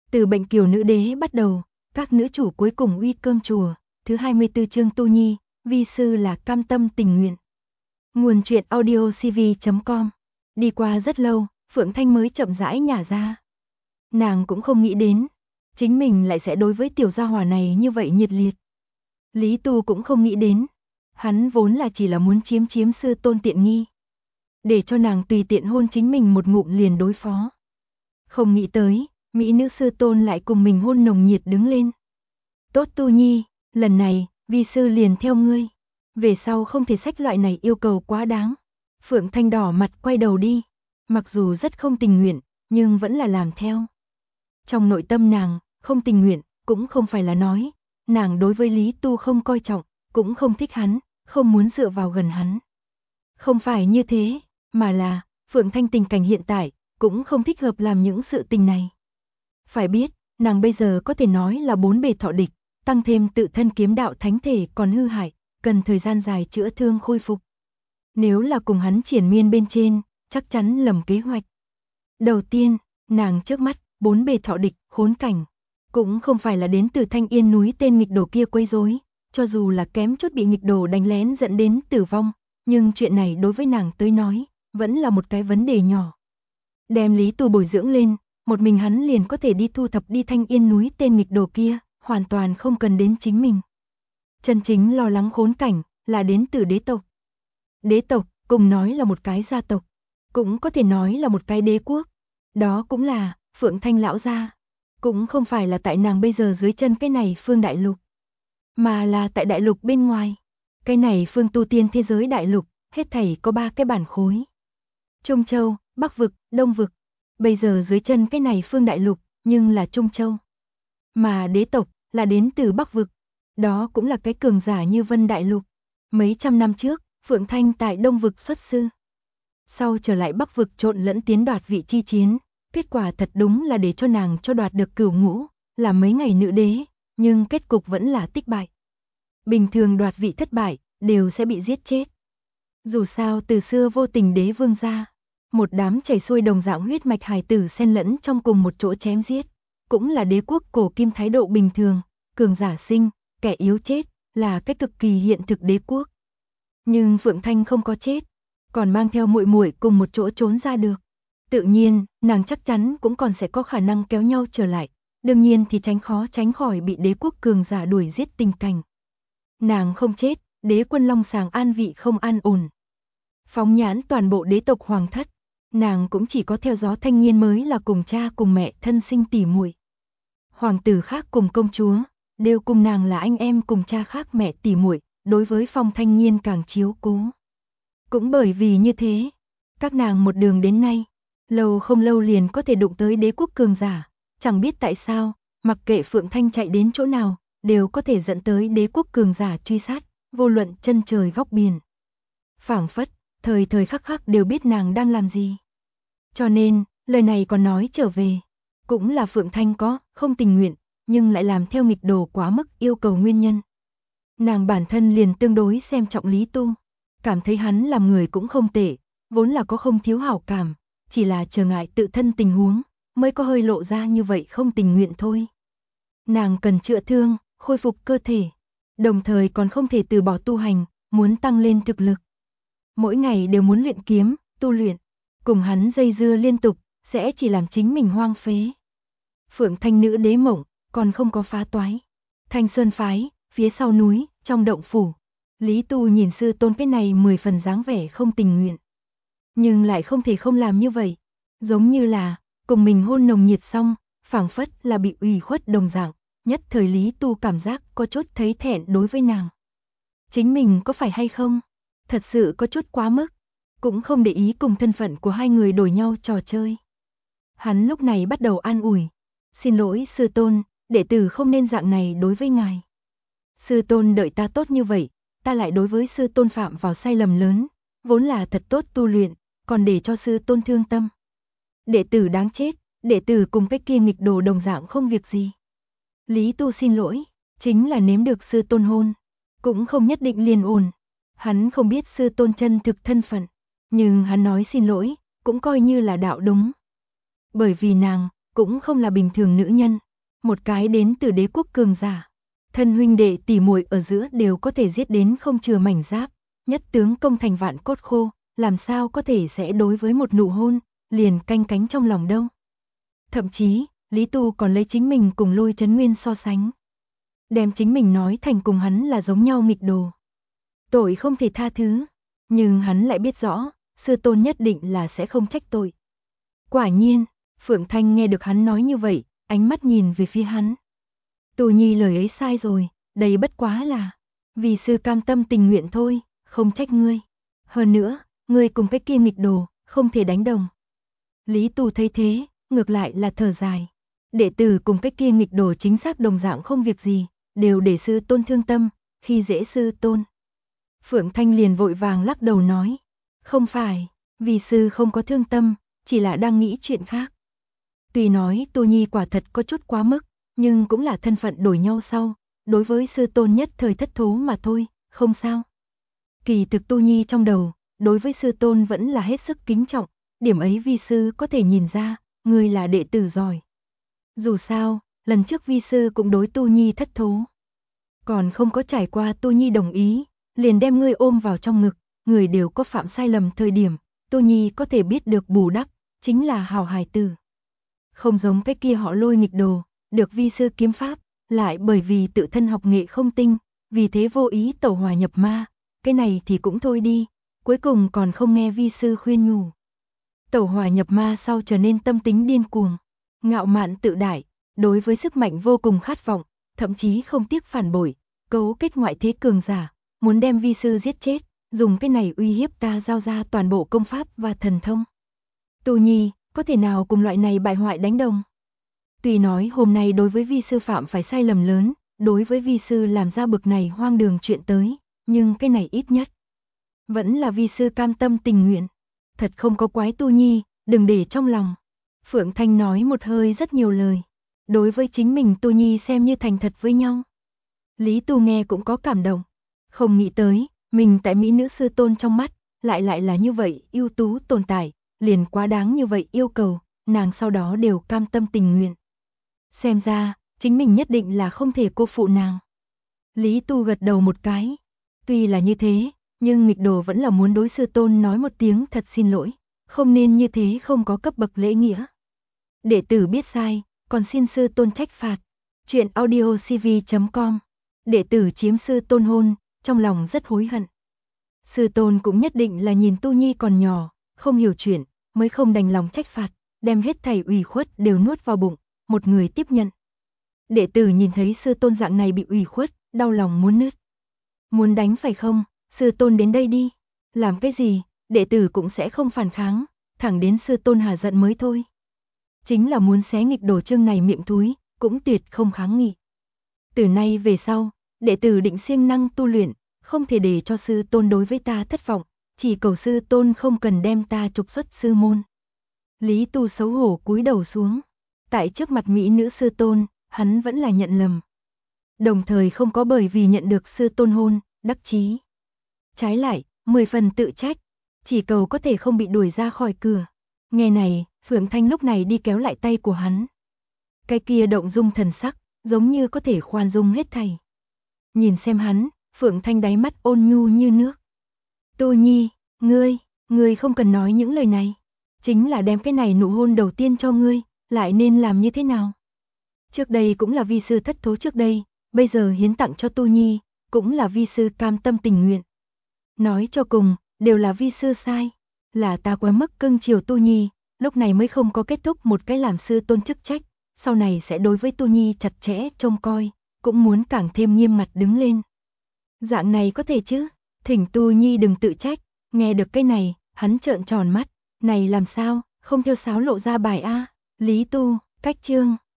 Từ Bệnh Kiều Nữ Đế bắt đầu, các nữ chủ cuối cùng uy cơm chùa, thứ 24 chương Tu Nhi, vi sư là cam tâm tình nguyện. Nguồn truyện audiocv.com. Đi qua rất lâu, Phượng Thanh mới chậm rãi nhả ra. Nàng cũng không nghĩ đến, chính mình lại sẽ đối với tiểu gia hỏa này như vậy nhiệt liệt. Lý Tu cũng không nghĩ đến, hắn vốn là chỉ là muốn chiếm sư tôn tiện nghi, để cho nàng tùy tiện hôn chính mình một ngụm liền đối phó. Không nghĩ tới, mỹ nữ sư tôn lại cùng mình hôn nồng nhiệt đứng lên. Tốt Tu Nhi, lần này, vi sư liền theo ngươi. Về sau không thể xách loại này yêu cầu quá đáng. Phượng Thanh đỏ mặt quay đầu đi. Mặc dù rất không tình nguyện, nhưng vẫn là làm theo. Trong nội tâm nàng, không tình nguyện, cũng không phải là nói. Nàng đối với Lý Tu không coi trọng, cũng không thích hắn, không muốn dựa vào gần hắn. Không phải như thế, mà là, Phượng Thanh tình cảnh hiện tại, cũng không thích hợp làm những sự tình này. Phải biết, nàng bây giờ có thể nói là 4 bề thọ địch, tăng thêm tự thân kiếm đạo thánh thể còn hư hại, cần thời gian dài chữa thương khôi phục. Nếu là cùng hắn triển miên bên trên, chắc chắn lầm kế hoạch. Đầu tiên, nàng trước mắt, 4 bề thọ địch, khốn cảnh. Cũng không phải là đến từ Thanh Yên núi tên nghịch đồ kia quấy rối, cho dù là kém chút bị nghịch đồ đánh lén dẫn đến tử vong, nhưng chuyện này đối với nàng tới nói, vẫn là một cái vấn đề nhỏ. Đem Lý Tu bồi dưỡng lên, một mình hắn liền có thể đi thu thập đi Thanh Yên núi tên nghịch đồ kia, hoàn toàn không cần đến chính mình. Chân chính lo lắng khốn cảnh, là đến từ đế tộc. Đế tộc, cùng nói là một cái gia tộc, cũng có thể nói là một cái đế quốc. Đó cũng là, Phượng Thanh lão gia. Cũng không phải là tại nàng bây giờ dưới chân cái này phương đại lục, mà là tại đại lục bên ngoài. Cái này phương tu tiên thế giới đại lục, hết thảy có 3 cái bản khối. Trung Châu, Bắc vực, Đông vực. Bây giờ dưới chân cái này phương đại lục, nhưng là Trung Châu. Mà đế tộc, là đến từ Bắc vực. Đó cũng là cái cường giả như Vân Đại Lục. Mấy trăm năm trước, Phượng Thanh tại Đông vực xuất sư. Sau trở lại Bắc vực trộn lẫn tiến đoạt vị chi chiến. Kết quả thật đúng là để cho nàng cho đoạt được cửu ngũ, là mấy ngày nữ đế, nhưng kết cục vẫn là tích bại. Bình thường đoạt vị thất bại, đều sẽ bị giết chết. Dù sao từ xưa vô tình đế vương gia, một đám chảy xuôi đồng dạng huyết mạch hài tử xen lẫn trong cùng một chỗ chém giết, cũng là đế quốc cổ kim thái độ bình thường, cường giả sinh, kẻ yếu chết, là cái cực kỳ hiện thực đế quốc. Nhưng Phượng Thanh không có chết, còn mang theo muội muội cùng một chỗ trốn ra được. Tự nhiên, nàng chắc chắn cũng còn sẽ có khả năng kéo nhau trở lại, đương nhiên thì tránh khỏi bị đế quốc cường giả đuổi giết tình cảnh. Nàng không chết, đế quân Long Sàng an vị không an ổn. Phóng nhãn toàn bộ đế tộc hoàng thất, nàng cũng chỉ có theo gió thanh niên mới là cùng cha cùng mẹ thân sinh tỉ muội. Hoàng tử khác cùng công chúa, đều cùng nàng là anh em cùng cha khác mẹ tỉ muội, đối với Phong Thanh Nhiên càng chiếu cố. Cũng bởi vì như thế, các nàng một đường đến nay, lâu không lâu liền có thể đụng tới đế quốc cường giả, chẳng biết tại sao, mặc kệ Phượng Thanh chạy đến chỗ nào, đều có thể dẫn tới đế quốc cường giả truy sát, vô luận chân trời góc biển. Phảng phất, thời thời khắc khắc đều biết nàng đang làm gì. Cho nên, lời này còn nói trở về, cũng là Phượng Thanh có, không tình nguyện, nhưng lại làm theo nghịch đồ quá mức yêu cầu nguyên nhân. Nàng bản thân liền tương đối xem trọng Lý Tu, cảm thấy hắn làm người cũng không tệ, vốn là có không thiếu hảo cảm, chỉ là trở ngại tự thân tình huống, mới có hơi lộ ra như vậy không tình nguyện thôi. Nàng cần chữa thương, khôi phục cơ thể, đồng thời còn không thể từ bỏ tu hành, muốn tăng lên thực lực. Mỗi ngày đều muốn luyện kiếm, tu luyện, cùng hắn dây dưa liên tục, sẽ chỉ làm chính mình hoang phế. Phượng Thanh nữ đế mộng, còn không có phá toái. Thanh Sơn phái, phía sau núi, trong động phủ. Lý Tu nhìn sư tôn cái này 10 phần dáng vẻ không tình nguyện. Nhưng lại không thể không làm như vậy. Giống như là, cùng mình hôn nồng nhiệt xong, phảng phất là bị ủy khuất đồng dạng. Nhất thời Lý Tu cảm giác có chút thấy thẹn đối với nàng. Chính mình có phải hay không? Thật sự có chút quá mức. Cũng không để ý cùng thân phận của hai người đổi nhau trò chơi. Hắn lúc này bắt đầu an ủi. Xin lỗi sư tôn, đệ tử không nên dạng này đối với ngài. Sư tôn đợi ta tốt như vậy, ta lại đối với sư tôn phạm vào sai lầm lớn, vốn là thật tốt tu luyện, còn để cho sư tôn thương tâm. Đệ tử đáng chết, đệ tử cùng cái kia nghịch đồ đồng dạng không việc gì. Lý Tu xin lỗi, chính là nếm được sư tôn hôn, cũng không nhất định liền ổn. Hắn không biết sư tôn chân thực thân phận, nhưng hắn nói xin lỗi, cũng coi như là đạo đúng. Bởi vì nàng, cũng không là bình thường nữ nhân, một cái đến từ đế quốc cường giả. Thân huynh đệ tỉ muội ở giữa đều có thể giết đến không chừa mảnh giáp, nhất tướng công thành vạn cốt khô, làm sao có thể sẽ đối với một nụ hôn, liền canh cánh trong lòng đâu. Thậm chí, Lý Tu còn lấy chính mình cùng Lôi Chấn Nguyên so sánh. Đem chính mình nói thành cùng hắn là giống nhau nghịch đồ. Tội không thể tha thứ, nhưng hắn lại biết rõ, sư tôn nhất định là sẽ không trách tội. Quả nhiên, Phượng Thanh nghe được hắn nói như vậy, ánh mắt nhìn về phía hắn. Tu Nhi lời ấy sai rồi, đây bất quá là vì sư cam tâm tình nguyện thôi, không trách ngươi. Hơn nữa, ngươi cùng cái kia nghịch đồ, không thể đánh đồng. Lý Tu thấy thế, ngược lại là thở dài. Đệ tử cùng cái kia nghịch đồ chính xác đồng dạng không việc gì, đều để sư tôn thương tâm, khi dễ sư tôn. Phượng Thanh liền vội vàng lắc đầu nói, không phải, vì sư không có thương tâm, chỉ là đang nghĩ chuyện khác. Tuy nói Tu Nhi quả thật có chút quá mức, nhưng cũng là thân phận đổi nhau sau, đối với sư tôn nhất thời thất thố mà thôi, không sao. Kỳ thực Tu Nhi trong đầu, đối với sư tôn vẫn là hết sức kính trọng, điểm ấy vi sư có thể nhìn ra, ngươi là đệ tử giỏi. Dù sao, lần trước vi sư cũng đối Tu Nhi thất thố. Còn không có trải qua Tu Nhi đồng ý, liền đem ngươi ôm vào trong ngực, người đều có phạm sai lầm thời điểm, Tu Nhi có thể biết được bù đắp, chính là hảo hài tử. Không giống cái kia họ Lôi nghịch đồ, được vi sư kiếm pháp, lại bởi vì tự thân học nghệ không tinh, vì thế vô ý tẩu hỏa nhập ma, cái này thì cũng thôi đi, cuối cùng còn không nghe vi sư khuyên nhủ. Tẩu hỏa nhập ma sau trở nên tâm tính điên cuồng, ngạo mạn tự đại, đối với sức mạnh vô cùng khát vọng, thậm chí không tiếc phản bội, cấu kết ngoại thế cường giả, muốn đem vi sư giết chết, dùng cái này uy hiếp ta giao ra toàn bộ công pháp và thần thông. Tu Nhi, có thể nào cùng loại này bại hoại đánh đồng? Tuy nói hôm nay đối với vi sư phạm phải sai lầm lớn, đối với vi sư làm ra bực này hoang đường chuyện tới, nhưng cái này ít nhất vẫn là vi sư cam tâm tình nguyện. Thật không có quái Tu Nhi, đừng để trong lòng. Phượng Thanh nói một hơi rất nhiều lời. Đối với chính mình Tu Nhi xem như thành thật với nhau. Lý Tu nghe cũng có cảm động. Không nghĩ tới, mình tại mỹ nữ sư tôn trong mắt, lại là như vậy, ưu tú tồn tại, liền quá đáng như vậy yêu cầu, nàng sau đó đều cam tâm tình nguyện. Xem ra, chính mình nhất định là không thể cô phụ nàng. Lý Tu gật đầu một cái. Tuy là như thế, nhưng nghịch đồ vẫn là muốn đối sư tôn nói một tiếng thật xin lỗi, không nên như thế không có cấp bậc lễ nghĩa. Đệ tử biết sai, còn xin sư tôn trách phạt. Chuyện audiocv.com. Đệ tử chiếm sư tôn hôn, trong lòng rất hối hận. Sư tôn cũng nhất định là nhìn Tu Nhi còn nhỏ, không hiểu chuyện, mới không đành lòng trách phạt, đem hết thảy ủy khuất đều nuốt vào bụng, một người tiếp nhận. Đệ tử nhìn thấy sư tôn dạng này bị ủy khuất, đau lòng muốn nứt. Muốn đánh phải không? Sư tôn đến đây đi. Làm cái gì, đệ tử cũng sẽ không phản kháng, thẳng đến sư tôn hà giận mới thôi. Chính là muốn xé nghịch đồ chương này miệng thúi, cũng tuyệt không kháng nghị. Từ nay về sau, đệ tử định siêng năng tu luyện, không thể để cho sư tôn đối với ta thất vọng, chỉ cầu sư tôn không cần đem ta trục xuất sư môn. Lý Tu xấu hổ cúi đầu xuống, tại trước mặt mỹ nữ sư tôn, hắn vẫn là nhận lầm. Đồng thời không có bởi vì nhận được sư tôn hôn, đắc chí. Trái lại, 10 phần tự trách, chỉ cầu có thể không bị đuổi ra khỏi cửa. Nghe này, Phượng Thanh lúc này đi kéo lại tay của hắn. Cái kia động dung thần sắc, giống như có thể khoan dung hết thảy. Nhìn xem hắn, Phượng Thanh đáy mắt ôn nhu như nước. Tu Nhi, ngươi không cần nói những lời này. Chính là đem cái này nụ hôn đầu tiên cho ngươi, lại nên làm như thế nào? Trước đây cũng là vi sư thất thố trước đây, bây giờ hiến tặng cho Tu Nhi, cũng là vi sư cam tâm tình nguyện. Nói cho cùng, đều là vi sư sai, là ta quá mức cưng chiều Tu Nhi, lúc này mới không có kết thúc một cái làm sư tôn chức trách, sau này sẽ đối với Tu Nhi chặt chẽ trông coi, cũng muốn càng thêm nghiêm mặt đứng lên. Dạng này có thể chứ? Thỉnh Tu Nhi đừng tự trách. Nghe được cái này, hắn trợn tròn mắt, này làm sao, không theo sáo lộ ra bài a. Lý Tu, cách chương